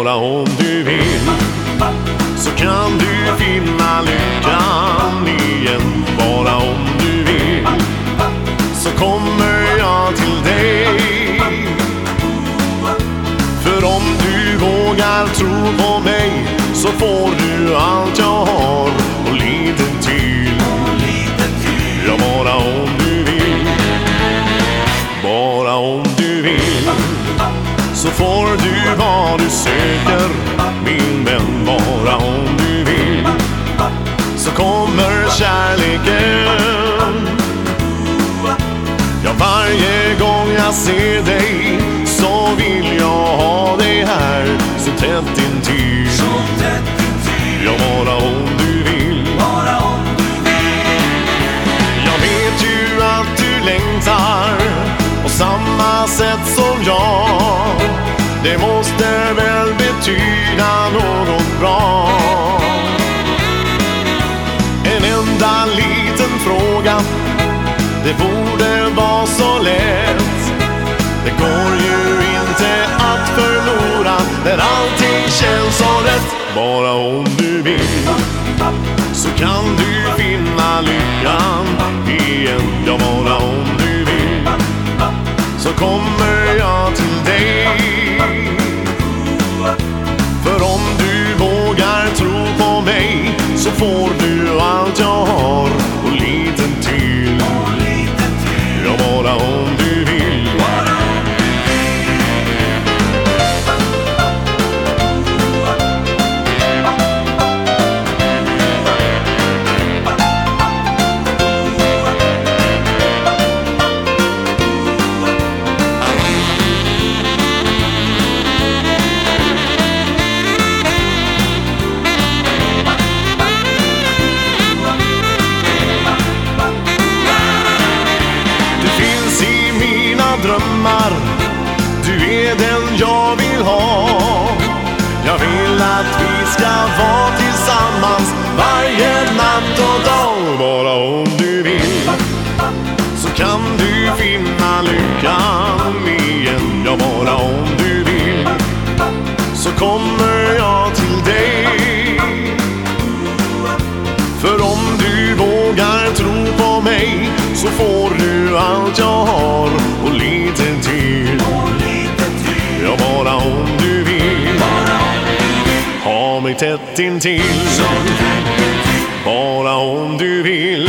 bara om du vill så kan du finna lyckan igen. Bara om du vill så kommer jag till dig. För om du vågar tro på mig så får du allt jag har och lite till. Ja, bara om du vill. Bara om du vill så får du vad du söker, min vän. Bara om du vill så kommer kärleken. Ja, varje gång jag ser dig så vill jag ha dig här så tätt intill. Ja, bara om du vill. Jag vet ju att du längtar på samma sätt som jag. Det måste väl betyda något bra. En enda liten fråga, det borde vara så lätt. Det går ju inte att förlora när allting känns så rätt. Bara om du vill så kan du finna lyckan igen. Ja, bara om du vill så kommer jag till dig. För om du vågar tro på mig så får du allt jag har och lite till. Ja, bara om du vill. Drömmar, du är den jag vill ha. Jag vill att vi ska vara tillsammans varje natt och dag. Bara om du vill så kan du finna lyckan igen. Ja, bara om du vill så kommer jag till dig. För om du vågar tro på mig så får du allt jag har och lite till. Ja, bara om du vill ha mig tätt intill. Bara om du vill.